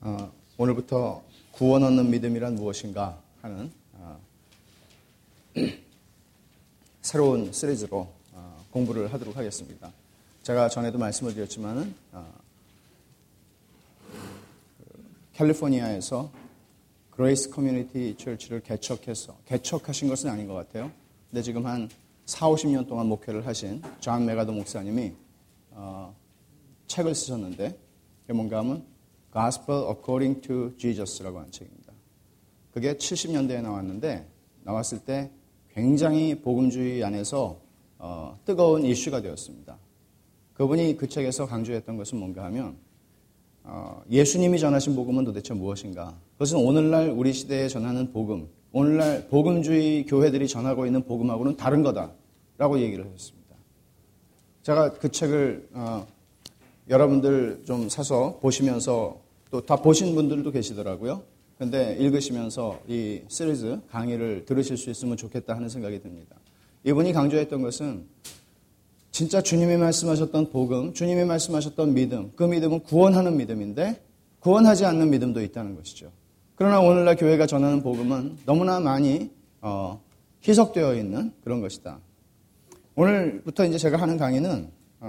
오늘부터 구원 얻는 믿음이란 무엇인가 하는 새로운 시리즈로 공부를 하도록 하겠습니다. 제가 전에도 말씀을 드렸지만은 캘리포니아에서 그레이스 커뮤니티 처치를 개척하신 것은 아닌 것 같아요. 근데 지금 한 40-50년 동안 목회를 하신 존 메가더 목사님이 책을 쓰셨는데 그게 뭔가 하면 Gospel According to Jesus라고 하는 책입니다. 그게 70년대에 나왔는데 나왔을 때 굉장히 복음주의 안에서 뜨거운 이슈가 되었습니다. 그분이 그 책에서 강조했던 것은 뭔가 하면 예수님이 전하신 복음은 도대체 무엇인가? 그것은 오늘날 우리 시대에 전하는 복음, 오늘날 복음주의 교회들이 전하고 있는 복음하고는 다른 거다라고 얘기를 하셨습니다. 제가 그 책을 여러분들 좀 사서 보시면서 또 다 보신 분들도 계시더라고요. 근데 읽으시면서 이 시리즈 강의를 들으실 수 있으면 좋겠다 하는 생각이 듭니다. 이분이 강조했던 것은 진짜 주님이 말씀하셨던 복음, 주님이 말씀하셨던 믿음, 그 믿음은 구원하는 믿음인데 구원하지 않는 믿음도 있다는 것이죠. 그러나 오늘날 교회가 전하는 복음은 너무나 많이 희석되어 있는 그런 것이다. 오늘부터 이제 제가 하는 강의는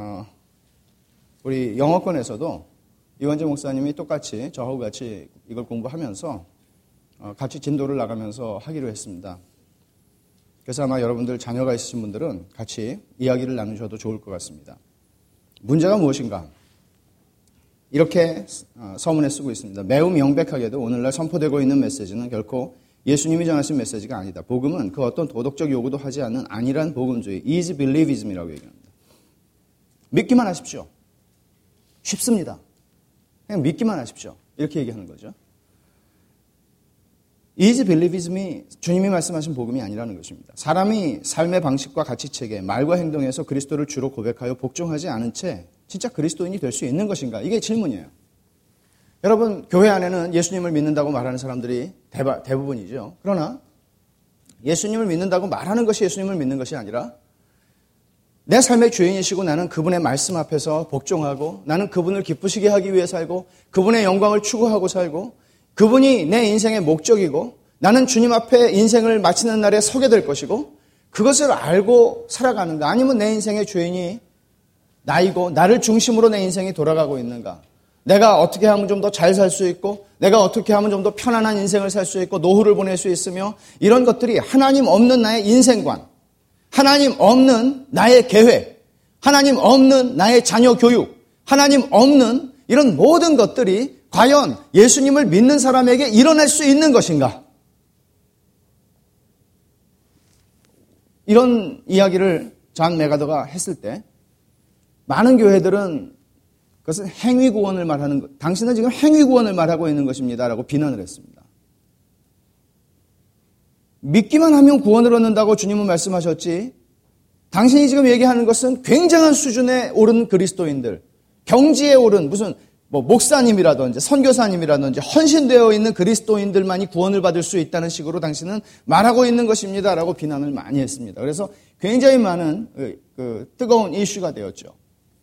우리 영어권에서도 이원재 목사님이 똑같이 저하고 같이 이걸 공부하면서 같이 진도를 나가면서 하기로 했습니다. 그래서 아마 여러분들 자녀가 있으신 분들은 같이 이야기를 나누셔도 좋을 것 같습니다. 문제가 무엇인가? 이렇게 서문에 쓰고 있습니다. 매우 명백하게도 오늘날 선포되고 있는 메시지는 결코 예수님이 전하신 메시지가 아니다. 복음은 그 어떤 도덕적 요구도 하지 않는 안일한 복음주의, easy believism이라고 얘기합니다. 믿기만 하십시오. 쉽습니다. 그냥 믿기만 하십시오. 이렇게 얘기하는 거죠. easy believism이 주님이 말씀하신 복음이 아니라는 것입니다. 사람이 삶의 방식과 가치체계, 말과 행동에서 그리스도를 주로 고백하여 복종하지 않은 채 진짜 그리스도인이 될 수 있는 것인가? 이게 질문이에요. 여러분, 교회 안에는 예수님을 믿는다고 말하는 사람들이 대부분이죠. 그러나 예수님을 믿는다고 말하는 것이 예수님을 믿는 것이 아니라 내 삶의 주인이시고 나는 그분의 말씀 앞에서 복종하고 나는 그분을 기쁘시게 하기 위해 살고 그분의 영광을 추구하고 살고 그분이 내 인생의 목적이고 나는 주님 앞에 인생을 마치는 날에 서게 될 것이고 그것을 알고 살아가는가 아니면 내 인생의 주인이 나이고 나를 중심으로 내 인생이 돌아가고 있는가 내가 어떻게 하면 좀 더 잘 살 수 있고 내가 어떻게 하면 좀 더 편안한 인생을 살 수 있고 노후를 보낼 수 있으며 이런 것들이 하나님 없는 나의 인생관 하나님 없는 나의 계획, 하나님 없는 나의 자녀 교육, 하나님 없는 이런 모든 것들이 과연 예수님을 믿는 사람에게 일어날 수 있는 것인가? 이런 이야기를 존 메가더가 했을 때 많은 교회들은 그것은 행위구원을 말하는 것, 당신은 지금 행위구원을 말하고 있는 것입니다라고 비난을 했습니다. 믿기만 하면 구원을 얻는다고 주님은 말씀하셨지 당신이 지금 얘기하는 것은 굉장한 수준에 오른 그리스도인들 경지에 오른 무슨 목사님이라든지 선교사님이라든지 헌신되어 있는 그리스도인들만이 구원을 받을 수 있다는 식으로 당신은 말하고 있는 것입니다라고 비난을 많이 했습니다. 그래서 굉장히 많은 뜨거운 이슈가 되었죠.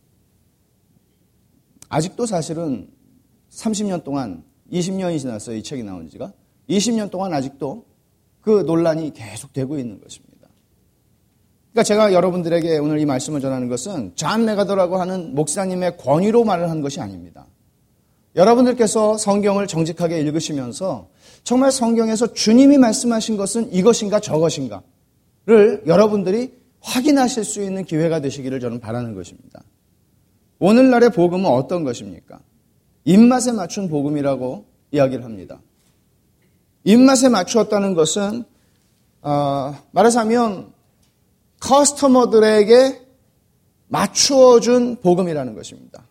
아직도 사실은 30년 동안 20년이 지났어요. 이 책이 나온 지가 20년 동안 아직도 그 논란이 계속되고 있는 것입니다. 그러니까 제가 여러분들에게 오늘 이 말씀을 전하는 것은 존 메가더라고 하는 목사님의 권위로 말을 한 것이 아닙니다. 여러분들께서 성경을 정직하게 읽으시면서 정말 성경에서 주님이 말씀하신 것은 이것인가 저것인가를 여러분들이 확인하실 수 있는 기회가 되시기를 저는 바라는 것입니다. 오늘날의 복음은 어떤 것입니까? 입맛에 맞춘 복음이라고 이야기를 합니다. 입맛에 맞추었다는 것은 말하자면 커스터머들에게 맞추어준 복음이라는 것입니다.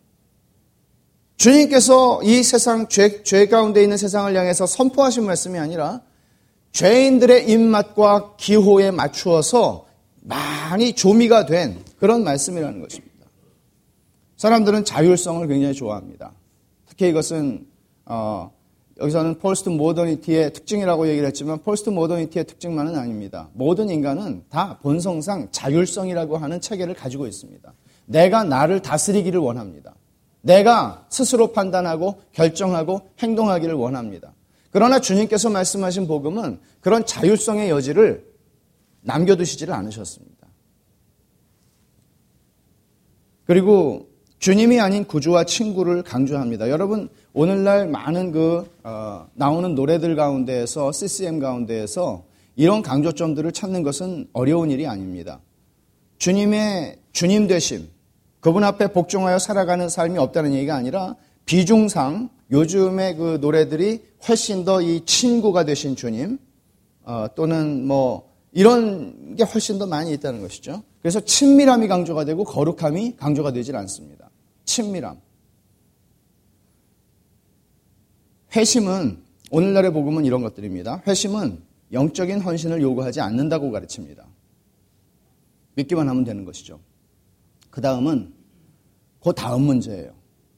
주님께서 이 세상 죄 가운데 있는 세상을 향해서 선포하신 말씀이 아니라 죄인들의 입맛과 기호에 맞추어서 많이 조미가 된 그런 말씀이라는 것입니다. 사람들은 자율성을 굉장히 좋아합니다. 특히 이것은 여기서는 포스트 모더니티의 특징이라고 얘기를 했지만 포스트 모더니티의 특징만은 아닙니다. 모든 인간은 다 본성상 자율성이라고 하는 체계를 가지고 있습니다. 내가 나를 다스리기를 원합니다. 내가 스스로 판단하고 결정하고 행동하기를 원합니다. 그러나 주님께서 말씀하신 복음은 그런 자율성의 여지를 남겨두시지를 않으셨습니다. 그리고 주님이 아닌 구주와 친구를 강조합니다. 여러분, 오늘날 많은 나오는 노래들 가운데에서, CCM 가운데에서 이런 강조점들을 찾는 것은 어려운 일이 아닙니다. 주님의 주님 되심, 그분 앞에 복종하여 살아가는 삶이 없다는 얘기가 아니라 비중상 요즘의 그 노래들이 훨씬 더 이 친구가 되신 주님, 또는 이런 게 훨씬 더 많이 있다는 것이죠. 그래서 친밀함이 강조가 되고 거룩함이 강조가 되질 않습니다. 친밀함. 회심은, 오늘날의 복음은 이런 것들입니다. 회심은 영적인 헌신을 요구하지 않는다고 가르칩니다. 믿기만 하면 되는 것이죠. 그 다음은 그 다음 문제예요.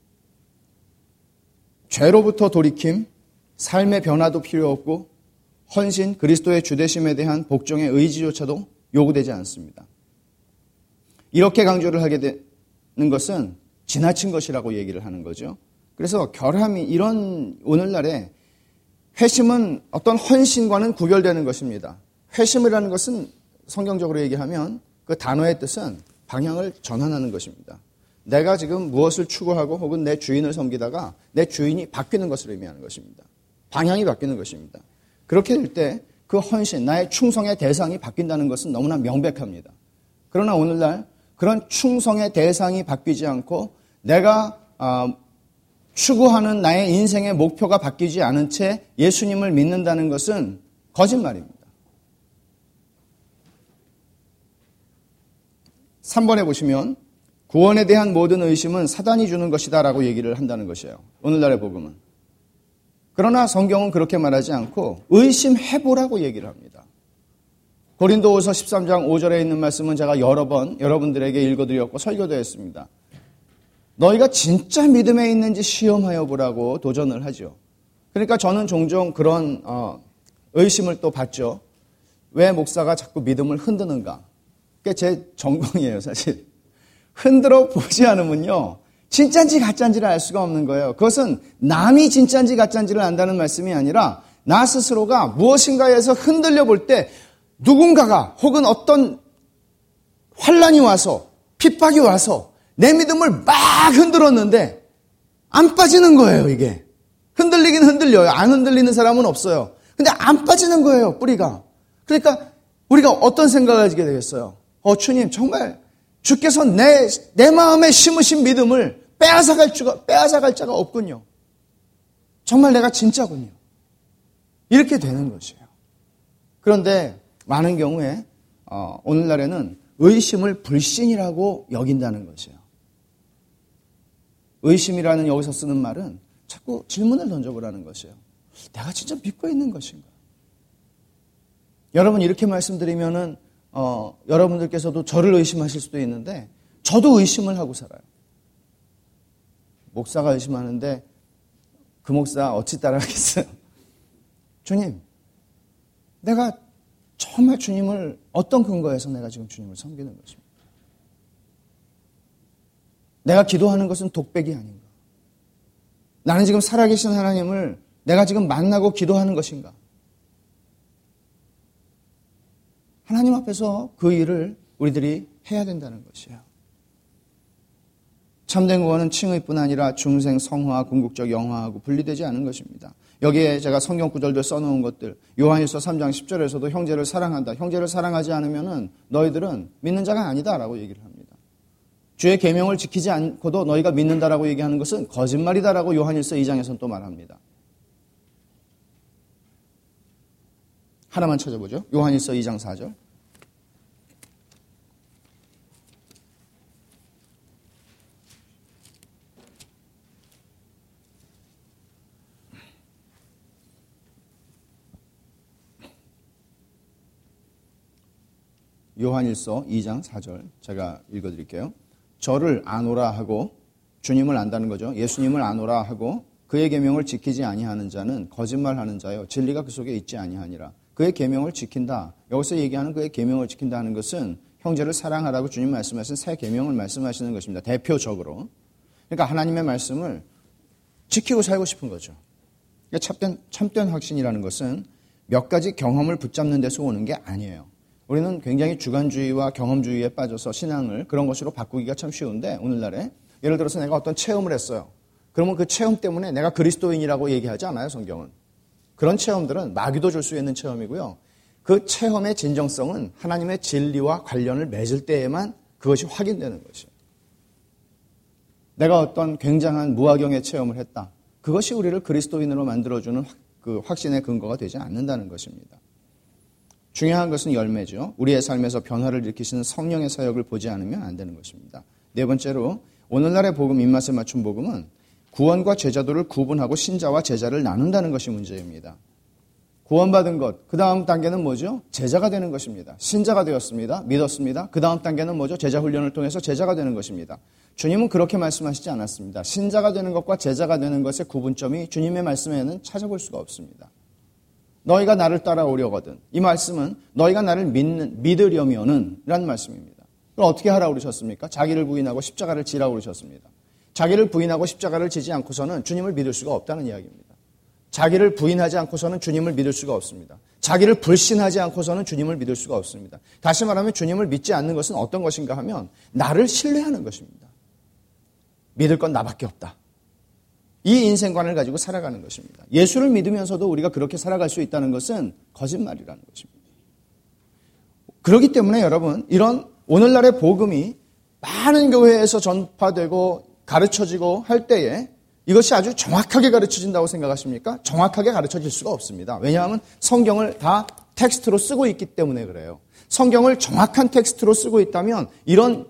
죄로부터 돌이킴, 삶의 변화도 필요 없고 헌신, 그리스도의 주되심에 대한 복종의 의지조차도 요구되지 않습니다. 이렇게 강조를 하게 되는 것은 지나친 것이라고 얘기를 하는 거죠. 그래서 결함이 이런 오늘날에 회심은 어떤 헌신과는 구별되는 것입니다. 회심이라는 것은 성경적으로 얘기하면 그 단어의 뜻은 방향을 전환하는 것입니다. 내가 지금 무엇을 추구하고 혹은 내 주인을 섬기다가 내 주인이 바뀌는 것을 의미하는 것입니다. 방향이 바뀌는 것입니다. 그렇게 될 때 그 헌신, 나의 충성의 대상이 바뀐다는 것은 너무나 명백합니다. 그러나 오늘날 그런 충성의 대상이 바뀌지 않고 내가 추구하는 나의 인생의 목표가 바뀌지 않은 채 예수님을 믿는다는 것은 거짓말입니다. 3번에 보시면 구원에 대한 모든 의심은 사단이 주는 것이다 라고 얘기를 한다는 것이에요. 오늘날의 복음은. 그러나 성경은 그렇게 말하지 않고 의심해보라고 얘기를 합니다. 고린도후서 13장 5절에 있는 말씀은 제가 여러 번 여러분들에게 읽어드렸고 설교도 했습니다. 너희가 진짜 믿음에 있는지 시험하여 보라고 도전을 하죠. 그러니까 저는 종종 그런 의심을 또 받죠. 왜 목사가 자꾸 믿음을 흔드는가? 그게 제 전공이에요, 사실. 흔들어 보지 않으면요, 진짜인지 가짜인지를 알 수가 없는 거예요. 그것은 남이 진짜인지 가짜인지를 안다는 말씀이 아니라 나 스스로가 무엇인가에서 흔들려 볼 때 누군가가 혹은 어떤 환란이 와서 핍박이 와서 내 믿음을 막 흔들었는데 안 빠지는 거예요, 이게. 흔들리긴 흔들려요. 안 흔들리는 사람은 없어요. 근데 안 빠지는 거예요, 뿌리가. 그러니까 우리가 어떤 생각을 하게 되겠어요? 주님, 정말 주께서 내 마음에 심으신 믿음을 빼앗아갈 자가 없군요. 정말 내가 진짜군요. 이렇게 되는 것이에요. 그런데 많은 경우에 오늘날에는 의심을 불신이라고 여긴다는 것이에요. 의심이라는 여기서 쓰는 말은 자꾸 질문을 던져보라는 것이에요. 내가 진짜 믿고 있는 것인가? 여러분 이렇게 말씀드리면은 여러분들께서도 저를 의심하실 수도 있는데 저도 의심을 하고 살아요. 목사가 의심하는데 그 목사 어찌 따라하겠어요? 주님, 내가 정말 주님을 어떤 근거에서 내가 지금 주님을 섬기는 것입니까? 내가 기도하는 것은 독백이 아닌가? 나는 지금 살아계신 하나님을 내가 지금 만나고 기도하는 것인가? 하나님 앞에서 그 일을 우리들이 해야 된다는 것이에요. 참된 구원은 칭의뿐 아니라 중생, 성화, 궁극적 영화하고 분리되지 않은 것입니다. 여기에 제가 성경 구절들 써놓은 것들, 요한일서 3장 10절에서도 형제를 사랑한다. 형제를 사랑하지 않으면은 너희들은 믿는 자가 아니다라고 얘기를 합니다. 주의 계명을 지키지 않고도 너희가 믿는다라고 얘기하는 것은 거짓말이다라고 요한일서 2장에서는 또 말합니다. 하나만 찾아보죠. 요한일서 2장 4절. 요한일서 2장 4절 제가 읽어드릴게요. 저를 아노라 하고 주님을 안다는 거죠. 예수님을 아노라 하고 그의 계명을 지키지 아니하는 자는 거짓말하는 자요 진리가 그 속에 있지 아니하니라. 그의 계명을 지킨다. 여기서 얘기하는 그의 계명을 지킨다는 것은 형제를 사랑하라고 주님 말씀하신 새 계명을 말씀하시는 것입니다. 대표적으로. 그러니까 하나님의 말씀을 지키고 살고 싶은 거죠. 그러니까 참된 확신이라는 것은 몇 가지 경험을 붙잡는 데서 오는 게 아니에요. 우리는 굉장히 주관주의와 경험주의에 빠져서 신앙을 그런 것으로 바꾸기가 참 쉬운데, 오늘날에 예를 들어서 내가 어떤 체험을 했어요. 그러면 그 체험 때문에 내가 그리스도인이라고 얘기하지 않아요, 성경은. 그런 체험들은 마귀도 줄 수 있는 체험이고요. 그 체험의 진정성은 하나님의 진리와 관련을 맺을 때에만 그것이 확인되는 것이에요. 내가 어떤 굉장한 무화경의 체험을 했다. 그것이 우리를 그리스도인으로 만들어주는 그 확신의 근거가 되지 않는다는 것입니다. 중요한 것은 열매죠. 우리의 삶에서 변화를 일으키시는 성령의 사역을 보지 않으면 안 되는 것입니다. 네 번째로 오늘날의 복음, 입맛에 맞춘 복음은 구원과 제자도를 구분하고 신자와 제자를 나눈다는 것이 문제입니다. 구원받은 것, 그 다음 단계는 뭐죠? 제자가 되는 것입니다. 신자가 되었습니다. 믿었습니다. 그 다음 단계는 뭐죠? 제자 훈련을 통해서 제자가 되는 것입니다. 주님은 그렇게 말씀하시지 않았습니다. 신자가 되는 것과 제자가 되는 것의 구분점이 주님의 말씀에는 찾아볼 수가 없습니다. 너희가 나를 따라오려거든. 이 말씀은 너희가 나를 믿으려면은 라는 말씀입니다. 그럼 어떻게 하라고 그러셨습니까? 자기를 부인하고 십자가를 지라고 그러셨습니다. 자기를 부인하고 십자가를 지지 않고서는 주님을 믿을 수가 없다는 이야기입니다. 자기를 부인하지 않고서는 주님을 믿을 수가 없습니다. 자기를 불신하지 않고서는 주님을 믿을 수가 없습니다. 다시 말하면 주님을 믿지 않는 것은 어떤 것인가 하면 나를 신뢰하는 것입니다. 믿을 건 나밖에 없다. 이 인생관을 가지고 살아가는 것입니다. 예수를 믿으면서도 우리가 그렇게 살아갈 수 있다는 것은 거짓말이라는 것입니다. 그렇기 때문에 여러분, 이런 오늘날의 복음이 많은 교회에서 전파되고 가르쳐지고 할 때에 이것이 아주 정확하게 가르쳐진다고 생각하십니까? 정확하게 가르쳐질 수가 없습니다. 왜냐하면 성경을 다 텍스트로 쓰고 있기 때문에 그래요. 성경을 정확한 텍스트로 쓰고 있다면 이런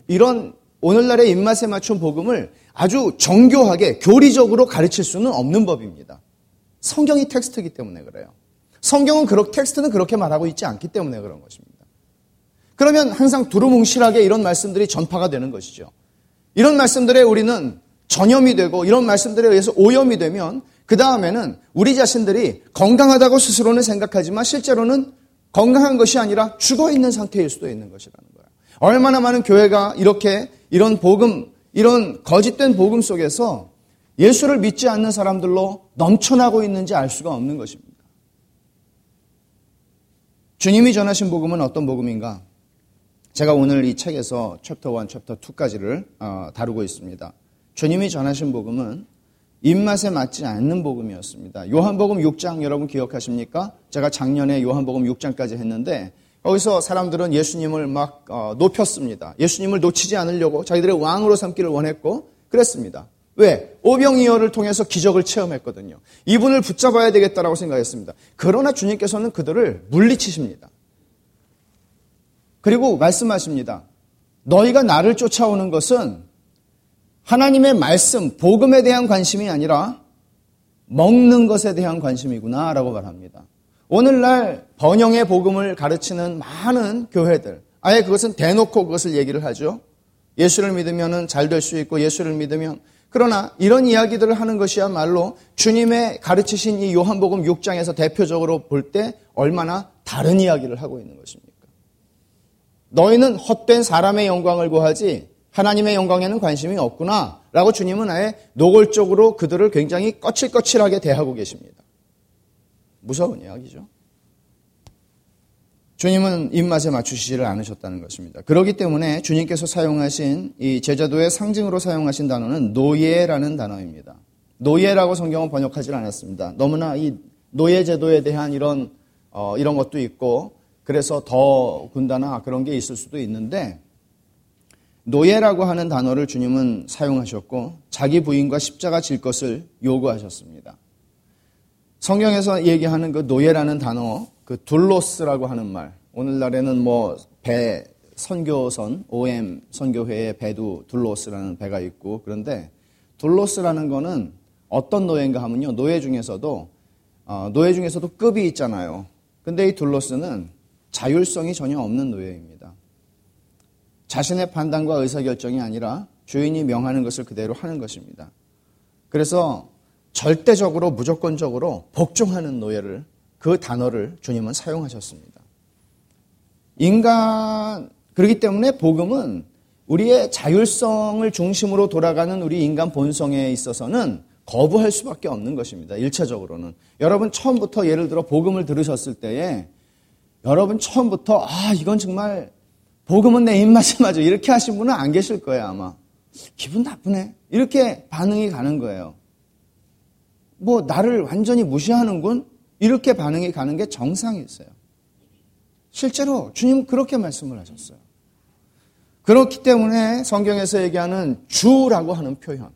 오늘날의 입맛에 맞춘 복음을 아주 정교하게 교리적으로 가르칠 수는 없는 법입니다. 성경이 텍스트이기 때문에 그래요. 성경은 텍스트는 그렇게 말하고 있지 않기 때문에 그런 것입니다. 그러면 항상 두루뭉실하게 이런 말씀들이 전파가 되는 것이죠. 이런 말씀들에 우리는 전염이 되고 이런 말씀들에 의해서 오염이 되면 그 다음에는 우리 자신들이 건강하다고 스스로는 생각하지만 실제로는 건강한 것이 아니라 죽어있는 상태일 수도 있는 것이라는 거예요. 얼마나 많은 교회가 이렇게 이런 복음, 이런 거짓된 복음 속에서 예수를 믿지 않는 사람들로 넘쳐나고 있는지 알 수가 없는 것입니다. 주님이 전하신 복음은 어떤 복음인가? 제가 오늘 이 책에서 챕터 1, 챕터 2까지를 다루고 있습니다. 주님이 전하신 복음은 입맛에 맞지 않는 복음이었습니다. 요한복음 6장 여러분 기억하십니까? 제가 작년에 요한복음 6장까지 했는데 거기서 사람들은 예수님을 막 높였습니다. 예수님을 놓치지 않으려고 자기들의 왕으로 삼기를 원했고 그랬습니다. 왜? 오병이어를 통해서 기적을 체험했거든요. 이분을 붙잡아야 되겠다라고 생각했습니다. 그러나 주님께서는 그들을 물리치십니다. 그리고 말씀하십니다. 너희가 나를 쫓아오는 것은 하나님의 말씀, 복음에 대한 관심이 아니라 먹는 것에 대한 관심이구나 라고 말합니다. 오늘날 번영의 복음을 가르치는 많은 교회들, 아예 그것은 대놓고 그것을 얘기를 하죠. 예수를 믿으면 잘 될 수 있고 예수를 믿으면. 그러나 이런 이야기들을 하는 것이야말로 주님의 가르치신 이 요한복음 6장에서 대표적으로 볼 때 얼마나 다른 이야기를 하고 있는 것입니까? 너희는 헛된 사람의 영광을 구하지 하나님의 영광에는 관심이 없구나 라고 주님은 아예 노골적으로 그들을 굉장히 거칠거칠하게 대하고 계십니다. 무서운 이야기죠. 주님은 입맛에 맞추시지를 않으셨다는 것입니다. 그렇기 때문에 주님께서 사용하신 이 제자도의 상징으로 사용하신 단어는 노예라는 단어입니다. 노예라고 성경은 번역하지 않았습니다. 너무나 이 노예제도에 대한 이런 것도 있고 그래서 더 군다나 그런 게 있을 수도 있는데 노예라고 하는 단어를 주님은 사용하셨고 자기 부인과 십자가 질 것을 요구하셨습니다. 성경에서 얘기하는 그 노예라는 단어, 그 둘로스라고 하는 말, 오늘날에는 배 선교선, OM 선교회의 배도 둘로스라는 배가 있고 그런데 둘로스라는 거는 어떤 노예인가 하면요. 노예 중에서도 급이 있잖아요. 근데 이 둘로스는 자율성이 전혀 없는 노예입니다. 자신의 판단과 의사결정이 아니라 주인이 명하는 것을 그대로 하는 것입니다. 그래서 절대적으로 무조건적으로 복종하는 노예를 그 단어를 주님은 사용하셨습니다. 그렇기 때문에 복음은 우리의 자율성을 중심으로 돌아가는 우리 인간 본성에 있어서는 거부할 수밖에 없는 것입니다. 1차적으로는. 여러분 처음부터 예를 들어 복음을 들으셨을 때에 여러분 처음부터 이건 정말 복음은 내 입맛에 맞아 이렇게 하신 분은 안 계실 거예요 아마. 기분 나쁘네 이렇게 반응이 가는 거예요. 뭐 나를 완전히 무시하는군 이렇게 반응이 가는 게 정상이었어요. 실제로 주님 그렇게 말씀을 하셨어요. 그렇기 때문에 성경에서 얘기하는 주라고 하는 표현,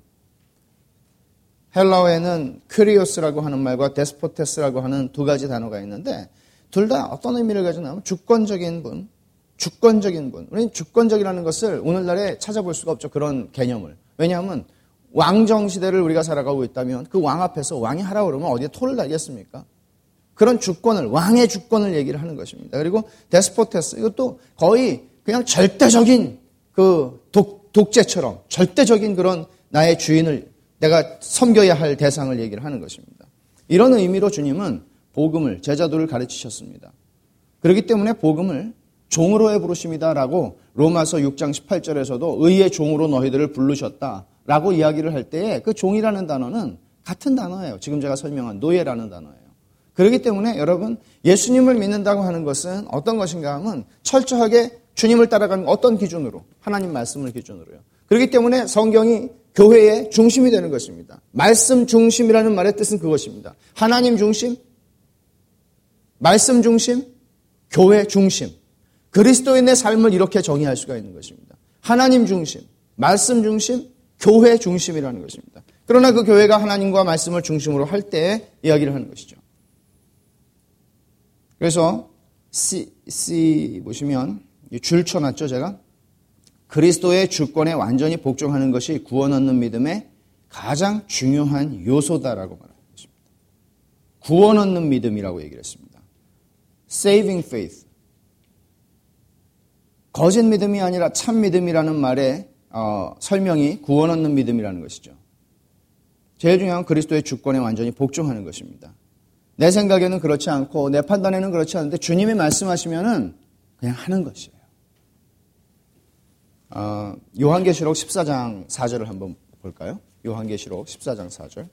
헬라어에는 큐리오스라고 하는 말과 데스포테스라고 하는 두 가지 단어가 있는데 둘 다 어떤 의미를 가지고 나면 주권적인 분, 주권적인 분. 우리는 주권적이라는 것을 오늘날에 찾아볼 수가 없죠. 그런 개념을. 왜냐하면 왕정 시대를 우리가 살아가고 있다면 그 왕 앞에서 왕이 하라고 그러면 어디에 토를 달겠습니까? 그런 주권을, 왕의 주권을 얘기를 하는 것입니다. 그리고 데스포테스, 이것도 거의 그냥 절대적인 그 독재처럼 절대적인 그런 나의 주인을 내가 섬겨야 할 대상을 얘기를 하는 것입니다. 이런 의미로 주님은 복음을, 제자도를 가르치셨습니다. 그렇기 때문에 복음을 종으로의 부르심이다라고 로마서 6장 18절에서도 의의 종으로 너희들을 부르셨다라고 이야기를 할 때에 그 종이라는 단어는 같은 단어예요. 지금 제가 설명한 노예라는 단어예요. 그렇기 때문에 여러분 예수님을 믿는다고 하는 것은 어떤 것인가 하면 철저하게 주님을 따라가는 어떤 기준으로? 하나님 말씀을 기준으로요. 그렇기 때문에 성경이 교회의 중심이 되는 것입니다. 말씀 중심이라는 말의 뜻은 그것입니다. 하나님 중심, 말씀 중심, 교회 중심. 그리스도인의 삶을 이렇게 정의할 수가 있는 것입니다. 하나님 중심, 말씀 중심, 교회 중심이라는 것입니다. 그러나 그 교회가 하나님과 말씀을 중심으로 할 때 이야기를 하는 것이죠. 그래서 C 보시면 줄 쳐놨죠 제가. 그리스도의 주권에 완전히 복종하는 것이 구원 얻는 믿음의 가장 중요한 요소다라고 말하는 것입니다. 구원 얻는 믿음이라고 얘기를 했습니다. Saving faith. 거짓 믿음이 아니라 참 믿음이라는 말의 설명이 구원 얻는 믿음이라는 것이죠. 제일 중요한 건 그리스도의 주권에 완전히 복종하는 것입니다. 내 생각에는 그렇지 않고 내 판단에는 그렇지 않은데 주님이 말씀하시면은 그냥 하는 것이에요. 요한계시록 14장 4절을 한번 볼까요? 요한계시록 14장 4절.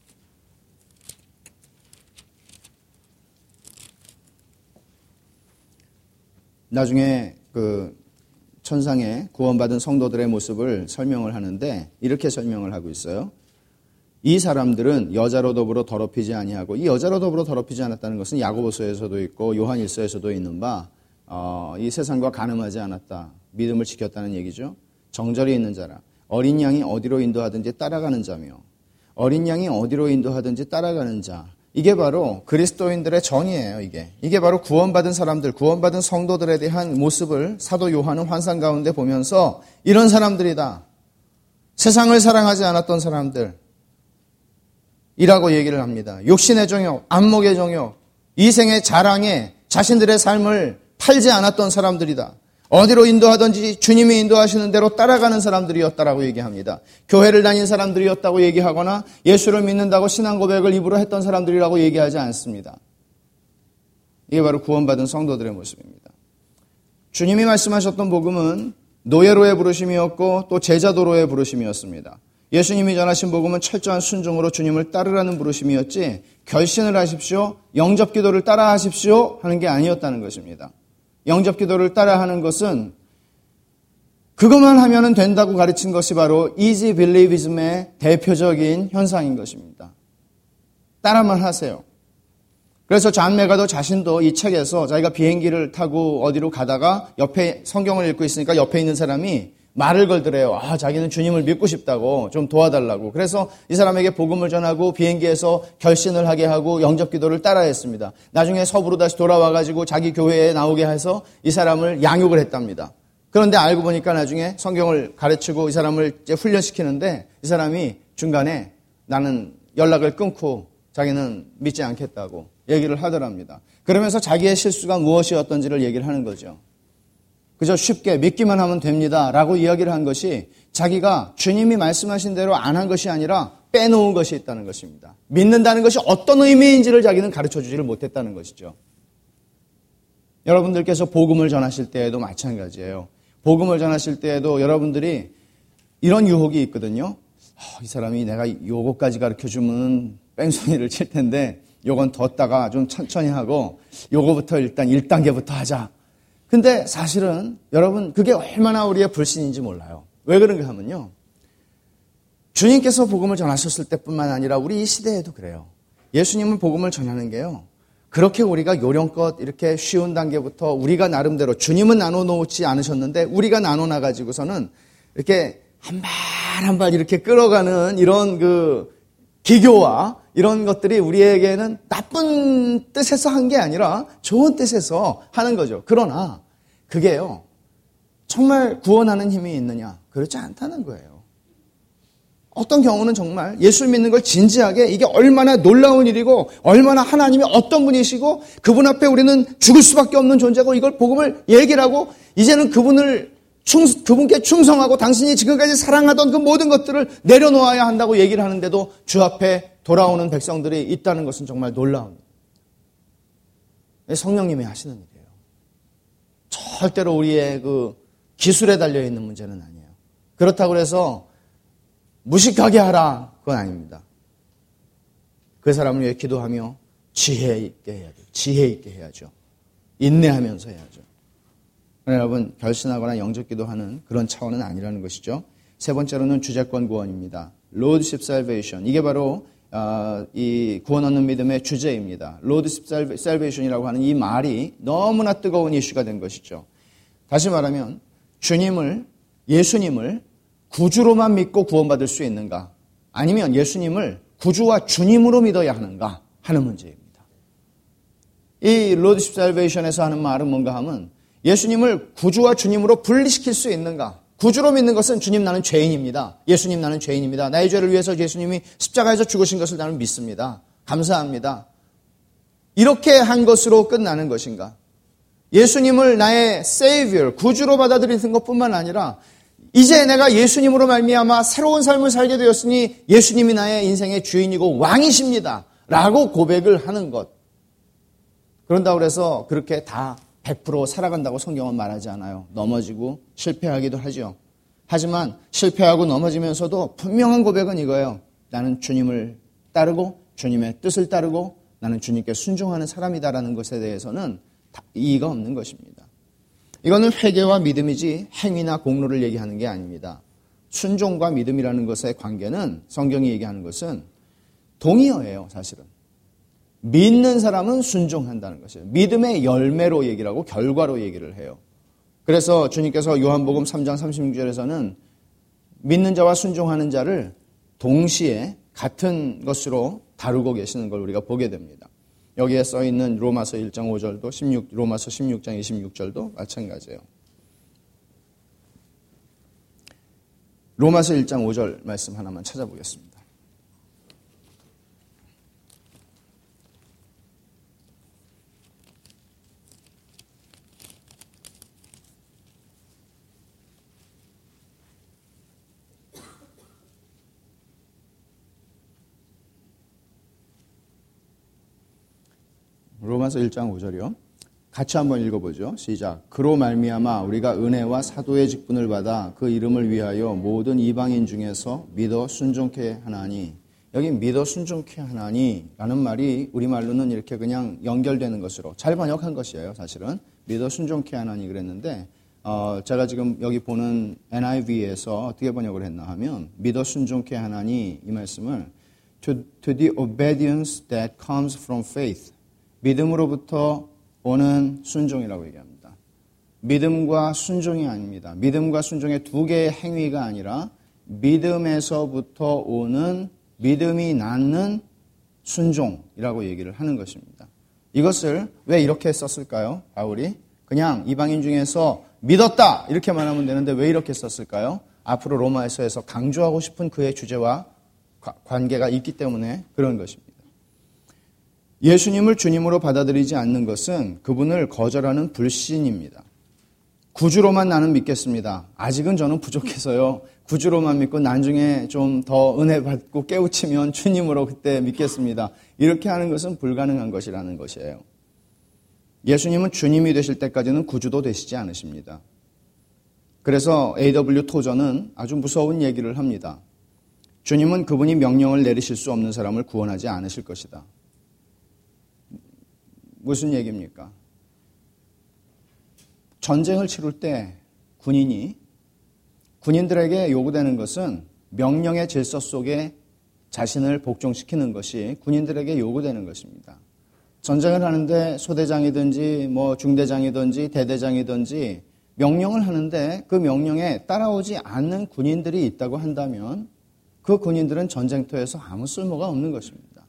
나중에 그 천상의 구원받은 성도들의 모습을 설명을 하는데 이렇게 설명을 하고 있어요. 이 사람들은 여자로 더불어 더럽히지 아니하고, 이 여자로 더불어 더럽히지 않았다는 것은 야고보서에서도 있고 요한일서에서도 있는 바 이 세상과 간음하지 않았다. 믿음을 지켰다는 얘기죠. 정절이 있는 자라. 어린 양이 어디로 인도하든지 따라가는 자며, 어린 양이 어디로 인도하든지 따라가는 자. 이게 바로 그리스도인들의 정의예요. 이게 바로 구원받은 사람들, 구원받은 성도들에 대한 모습을 사도 요한은 환상 가운데 보면서 이런 사람들이다. 세상을 사랑하지 않았던 사람들 이라고 얘기를 합니다. 육신의 정욕, 안목의 정욕, 이생의 자랑에 자신들의 삶을 팔지 않았던 사람들이다. 어디로 인도하든지 주님이 인도하시는 대로 따라가는 사람들이었다라고 얘기합니다. 교회를 다닌 사람들이었다고 얘기하거나 예수를 믿는다고 신앙 고백을 입으로 했던 사람들이라고 얘기하지 않습니다. 이게 바로 구원받은 성도들의 모습입니다. 주님이 말씀하셨던 복음은 노예로의 부르심이었고 또 제자도로의 부르심이었습니다. 예수님이 전하신 복음은 철저한 순종으로 주님을 따르라는 부르심이었지 결신을 하십시오, 영접기도를 따라하십시오 하는 게 아니었다는 것입니다. 영접기도를 따라하는 것은 그것만 하면 된다고 가르친 것이 바로 easy believism의 대표적인 현상인 것입니다. 따라만 하세요. 그래서 존 메가더 자신도 이 책에서 자기가 비행기를 타고 어디로 가다가 옆에 성경을 읽고 있으니까 옆에 있는 사람이 말을 걸더래요. 자기는 주님을 믿고 싶다고 좀 도와달라고. 그래서 이 사람에게 복음을 전하고 비행기에서 결신을 하게 하고 영접기도를 따라했습니다. 나중에 서부로 다시 돌아와가지고 자기 교회에 나오게 해서 이 사람을 양육을 했답니다. 그런데 알고 보니까 나중에 성경을 가르치고 이 사람을 이제 훈련시키는데 이 사람이 중간에 나는 연락을 끊고 자기는 믿지 않겠다고 얘기를 하더랍니다. 그러면서 자기의 실수가 무엇이었던지를 얘기를 하는 거죠. 그저 쉽게 믿기만 하면 됩니다 라고 이야기를 한 것이 자기가 주님이 말씀하신 대로 안 한 것이 아니라 빼놓은 것이 있다는 것입니다. 믿는다는 것이 어떤 의미인지를 자기는 가르쳐주지를 못했다는 것이죠. 여러분들께서 복음을 전하실 때에도 마찬가지예요. 복음을 전하실 때에도 여러분들이 이런 유혹이 있거든요. 이 사람이 내가 요거까지 가르쳐주면 뺑소니를 칠 텐데 요건 뒀다가 좀 천천히 하고 요거부터 일단 1단계부터 하자. 근데 사실은 여러분 그게 얼마나 우리의 불신인지 몰라요. 왜 그런가 하면요. 주님께서 복음을 전하셨을 때뿐만 아니라 우리 이 시대에도 그래요. 예수님은 복음을 전하는 게요. 그렇게 우리가 요령껏 이렇게 쉬운 단계부터 우리가 나름대로 주님은 나눠놓지 않으셨는데 우리가 나눠놔가지고서는 이렇게 한 발 한 발 이렇게 끌어가는 이런 그 기교와 이런 것들이 우리에게는 나쁜 뜻에서 한 게 아니라 좋은 뜻에서 하는 거죠. 그러나 그게요. 정말 구원하는 힘이 있느냐? 그렇지 않다는 거예요. 어떤 경우는 정말 예수 믿는 걸 진지하게 이게 얼마나 놀라운 일이고 얼마나 하나님이 어떤 분이시고 그분 앞에 우리는 죽을 수밖에 없는 존재고 이걸 복음을 얘기를 하고 이제는 그분께 충성하고 당신이 지금까지 사랑하던 그 모든 것들을 내려놓아야 한다고 얘기를 하는데도 주 앞에 돌아오는 백성들이 있다는 것은 정말 놀라운 성령님이 하시는 일이에요. 절대로 우리의 그 기술에 달려있는 문제는 아니에요. 그렇다고 해서 무식하게 하라. 그건 아닙니다. 그 사람을 위해 기도하며 지혜 있게 해야죠. 지혜 있게 해야죠. 인내하면서 해야죠. 여러분 결신하거나 영접 기도하는 그런 차원은 아니라는 것이죠. 세 번째로는 주재권 구원입니다. Lordship Salvation. 이게 바로 이 구원 얻는 믿음의 주제입니다. Lordship Salvation이라고 하는 이 말이 너무나 뜨거운 이슈가 된 것이죠. 다시 말하면 예수님을 구주로만 믿고 구원받을 수 있는가? 아니면 예수님을 구주와 주님으로 믿어야 하는가? 하는 문제입니다. 이 Lordship Salvation에서 하는 말은 뭔가 하면 예수님을 구주와 주님으로 분리시킬 수 있는가? 구주로 믿는 것은 주님 나는 죄인입니다. 예수님 나는 죄인입니다. 나의 죄를 위해서 예수님이 십자가에서 죽으신 것을 나는 믿습니다. 감사합니다. 이렇게 한 것으로 끝나는 것인가? 예수님을 나의 Savior, 구주로 받아들이는 것뿐만 아니라 이제 내가 예수님으로 말미암아 새로운 삶을 살게 되었으니 예수님이 나의 인생의 주인이고 왕이십니다. 라고 고백을 하는 것. 그런다고 해서 그렇게 다 100% 살아간다고 성경은 말하지 않아요. 넘어지고 실패하기도 하죠. 하지만 실패하고 넘어지면서도 분명한 고백은 이거예요. 나는 주님을 따르고 주님의 뜻을 따르고 나는 주님께 순종하는 사람이다라는 것에 대해서는 이의가 없는 것입니다. 이거는 회개와 믿음이지 행위나 공로를 얘기하는 게 아닙니다. 순종과 믿음이라는 것의 관계는 성경이 얘기하는 것은 동의어예요, 사실은. 믿는 사람은 순종한다는 것이에요. 믿음의 열매로 얘기를 하고 결과로 얘기를 해요. 그래서 주님께서 요한복음 3장 36절에서는 믿는 자와 순종하는 자를 동시에 같은 것으로 다루고 계시는 걸 우리가 보게 됩니다. 여기에 써 있는 로마서 1장 5절도 로마서 16장 26절도 마찬가지예요. 로마서 1장 5절 말씀 하나만 찾아보겠습니다. 로마서 1장 5절이요. 같이 한번 읽어보죠. 시작. 그로 말미암아 우리가 은혜와 사도의 직분을 받아 그 이름을 위하여 모든 이방인 중에서 믿어 순종케 하나니. 여기 믿어 순종케 하나니라는 말이 우리말로는 이렇게 그냥 연결되는 것으로 잘 번역한 것이에요. 사실은 믿어 순종케 하나니 그랬는데 제가 지금 여기 보는 NIV에서 어떻게 번역을 했나 하면 믿어 순종케 하나니 이 말씀을 to the obedience that comes from faith. 믿음으로부터 오는 순종이라고 얘기합니다. 믿음과 순종이 아닙니다. 믿음과 순종의 두 개의 행위가 아니라 믿음에서부터 오는 믿음이 낳는 순종이라고 얘기를 하는 것입니다. 이것을 왜 이렇게 썼을까요? 바울이 그냥 이방인 중에서 믿었다 이렇게만 하면 되는데 왜 이렇게 썼을까요? 앞으로 로마에서에서 강조하고 싶은 그의 주제와 관계가 있기 때문에 그런 것입니다. 예수님을 주님으로 받아들이지 않는 것은 그분을 거절하는 불신입니다. 구주로만 나는 믿겠습니다. 아직은 저는 부족해서요. 구주로만 믿고 나중에 좀 더 은혜 받고 깨우치면 주님으로 그때 믿겠습니다. 이렇게 하는 것은 불가능한 것이라는 것이에요. 예수님은 주님이 되실 때까지는 구주도 되시지 않으십니다. 그래서 A.W. 토저는 아주 무서운 얘기를 합니다. 주님은 그분이 명령을 내리실 수 없는 사람을 구원하지 않으실 것이다. 무슨 얘기입니까? 전쟁을 치룰 때 군인들에게 요구되는 것은 명령의 질서 속에 자신을 복종시키는 것이 군인들에게 요구되는 것입니다. 전쟁을 하는데 소대장이든지 중대장이든지 대대장이든지 명령을 하는데 그 명령에 따라오지 않는 군인들이 있다고 한다면 그 군인들은 전쟁터에서 아무 쓸모가 없는 것입니다.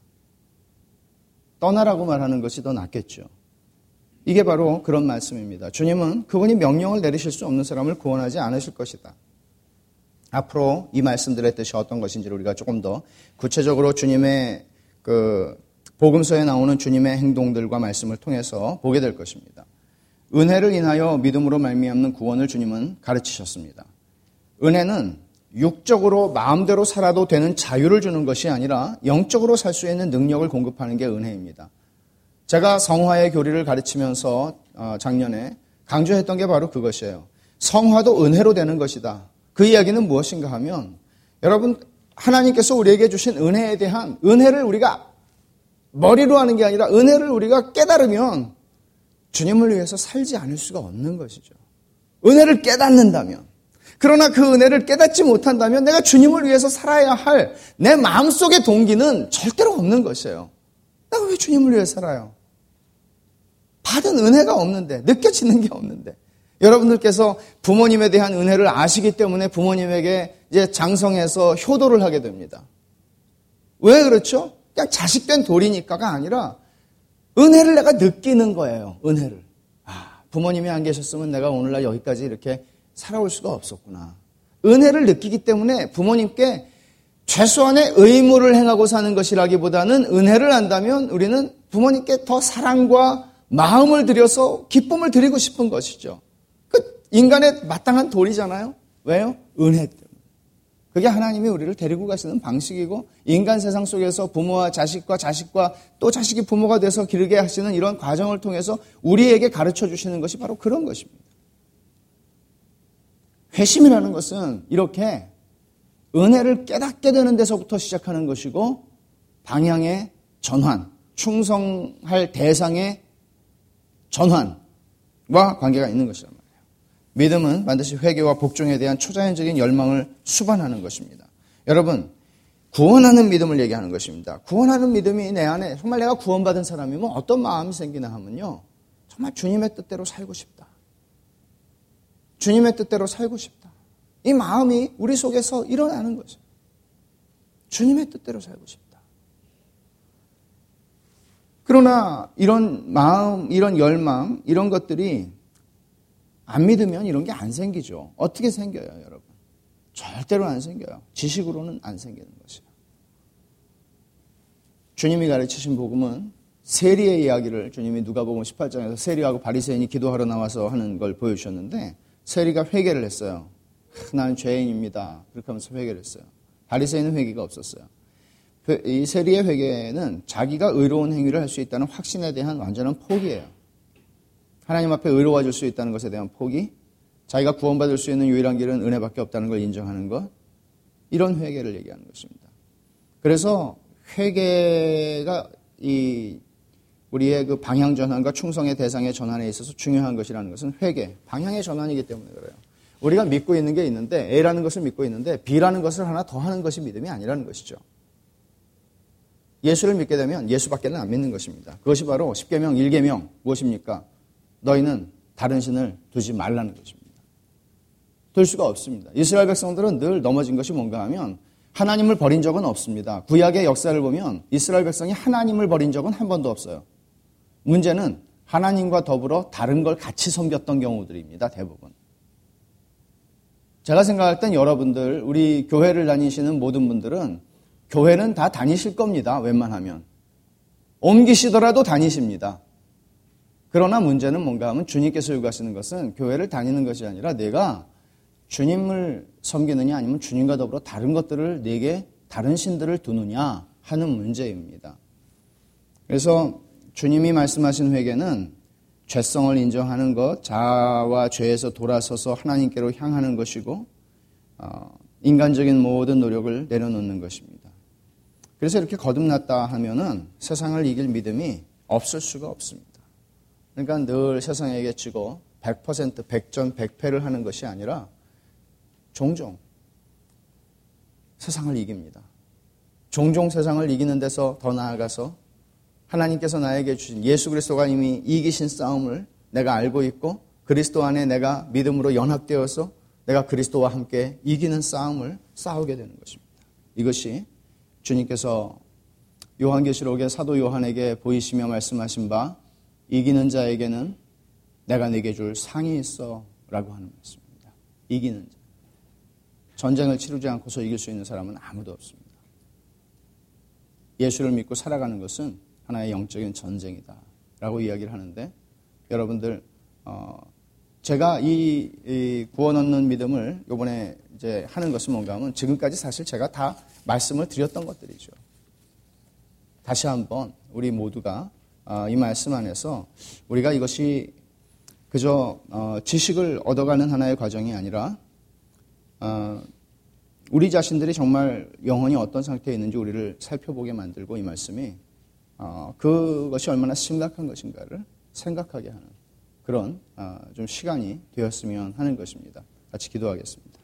떠나라고 말하는 것이 더 낫겠죠. 이게 바로 그런 말씀입니다. 주님은 그분이 명령을 내리실 수 없는 사람을 구원하지 않으실 것이다. 앞으로 이 말씀들의 뜻이 어떤 것인지를 우리가 조금 더 구체적으로 주님의 복음서에 나오는 주님의 행동들과 말씀을 통해서 보게 될 것입니다. 은혜를 인하여 믿음으로 말미암는 구원을 주님은 가르치셨습니다. 은혜는 육적으로 마음대로 살아도 되는 자유를 주는 것이 아니라 영적으로 살 수 있는 능력을 공급하는 게 은혜입니다. 제가 성화의 교리를 가르치면서 작년에 강조했던 게 바로 그것이에요. 성화도 은혜로 되는 것이다. 그 이야기는 무엇인가 하면 여러분 하나님께서 우리에게 주신 은혜에 대한 은혜를 우리가 머리로 하는 게 아니라 은혜를 우리가 깨달으면 주님을 위해서 살지 않을 수가 없는 것이죠. 은혜를 깨닫는다면. 그러나 그 은혜를 깨닫지 못한다면 내가 주님을 위해서 살아야 할 내 마음속의 동기는 절대로 없는 것이에요. 내가 왜 주님을 위해 살아요? 받은 은혜가 없는데, 느껴지는 게 없는데. 여러분들께서 부모님에 대한 은혜를 아시기 때문에 부모님에게 이제 장성해서 효도를 하게 됩니다. 왜 그렇죠? 그냥 자식된 도리니까가 아니라 은혜를 내가 느끼는 거예요. 은혜를. 부모님이 안 계셨으면 내가 오늘날 여기까지 이렇게 살아올 수가 없었구나. 은혜를 느끼기 때문에 부모님께 최소한의 의무를 행하고 사는 것이라기보다는 은혜를 안다면 우리는 부모님께 더 사랑과 마음을 들여서 기쁨을 드리고 싶은 것이죠. 그 인간의 마땅한 도리잖아요. 왜요? 은혜 때문에. 그게 하나님이 우리를 데리고 가시는 방식이고 인간 세상 속에서 부모와 자식과 또 자식이 부모가 돼서 기르게 하시는 이런 과정을 통해서 우리에게 가르쳐 주시는 것이 바로 그런 것입니다. 회심이라는 것은 이렇게 은혜를 깨닫게 되는 데서부터 시작하는 것이고 방향의 전환, 충성할 대상의 전환과 관계가 있는 것이란 말이에요. 믿음은 반드시 회개와 복종에 대한 초자연적인 열망을 수반하는 것입니다. 여러분, 구원하는 믿음을 얘기하는 것입니다. 구원하는 믿음이 내 안에 정말 내가 구원받은 사람이면 어떤 마음이 생기나 하면요. 정말 주님의 뜻대로 살고 싶다. 주님의 뜻대로 살고 싶다. 이 마음이 우리 속에서 일어나는 거죠. 주님의 뜻대로 살고 싶다. 그러나 이런 마음, 이런 열망, 이런 것들이 안 믿으면 이런 게 안 생기죠. 어떻게 생겨요, 여러분? 절대로 안 생겨요. 지식으로는 안 생기는 것이에요. 주님이 가르치신 복음은 세리의 이야기를 주님이 누가복음 18장에서 세리하고 바리새인이 기도하러 나와서 하는 걸 보여주셨는데 세리가 회개를 했어요. 나는 죄인입니다. 그렇게 하면서 회개를 했어요. 바리새인은 회개가 없었어요. 이 세리의 회개는 자기가 의로운 행위를 할 수 있다는 확신에 대한 완전한 포기예요. 하나님 앞에 의로워질 수 있다는 것에 대한 포기, 자기가 구원받을 수 있는 유일한 길은 은혜밖에 없다는 걸 인정하는 것, 이런 회개를 얘기하는 것입니다. 그래서 회개가 우리의 그 방향 전환과 충성의 대상의 전환에 있어서 중요한 것이라는 것은 회개, 방향의 전환이기 때문에 그래요. 우리가 믿고 있는 게 있는데 A라는 것을 믿고 있는데 B라는 것을 하나 더 하는 것이 믿음이 아니라는 것이죠. 예수를 믿게 되면 예수밖에는 안 믿는 것입니다. 그것이 바로 10계명, 1계명 무엇입니까? 너희는 다른 신을 두지 말라는 것입니다. 둘 수가 없습니다. 이스라엘 백성들은 늘 넘어진 것이 뭔가 하면 하나님을 버린 적은 없습니다. 구약의 역사를 보면 이스라엘 백성이 하나님을 버린 적은 한 번도 없어요. 문제는 하나님과 더불어 다른 걸 같이 섬겼던 경우들입니다. 대부분. 제가 생각할 땐 여러분들, 우리 교회를 다니시는 모든 분들은 교회는 다 다니실 겁니다. 웬만하면. 옮기시더라도 다니십니다. 그러나 문제는 뭔가 하면 주님께서 요구하시는 것은 교회를 다니는 것이 아니라 내가 주님을 섬기느냐 아니면 주님과 더불어 다른 것들을 내게 다른 신들을 두느냐 하는 문제입니다. 그래서 주님이 말씀하신 회개는 죄성을 인정하는 것, 자아와 죄에서 돌아서서 하나님께로 향하는 것이고 인간적인 모든 노력을 내려놓는 것입니다. 그래서 이렇게 거듭났다 하면은 세상을 이길 믿음이 없을 수가 없습니다. 그러니까 늘 세상에게 지고 100% 100전 100패를 하는 것이 아니라 종종 세상을 이깁니다. 종종 세상을 이기는 데서 더 나아가서 하나님께서 나에게 주신 예수 그리스도가 이미 이기신 싸움을 내가 알고 있고 그리스도 안에 내가 믿음으로 연합되어서 내가 그리스도와 함께 이기는 싸움을 싸우게 되는 것입니다. 이것이 주님께서 요한계시록의 사도 요한에게 보이시며 말씀하신 바 이기는 자에게는 내가 내게 줄 상이 있어 라고 하는 말씀입니다. 이기는 자. 전쟁을 치르지 않고서 이길 수 있는 사람은 아무도 없습니다. 예수를 믿고 살아가는 것은 하나의 영적인 전쟁이다 라고 이야기를 하는데 여러분들 제가 이 구원 얻는 믿음을 이번에 이제 하는 것은 뭔가 하면 지금까지 사실 제가 다 말씀을 드렸던 것들이죠. 다시 한번 우리 모두가 이 말씀 안에서 우리가 이것이 그저 지식을 얻어가는 하나의 과정이 아니라 우리 자신들이 정말 영혼이 어떤 상태에 있는지 우리를 살펴보게 만들고 이 말씀이 그것이 얼마나 심각한 것인가를 생각하게 하는 그런 좀 시간이 되었으면 하는 것입니다. 같이 기도하겠습니다.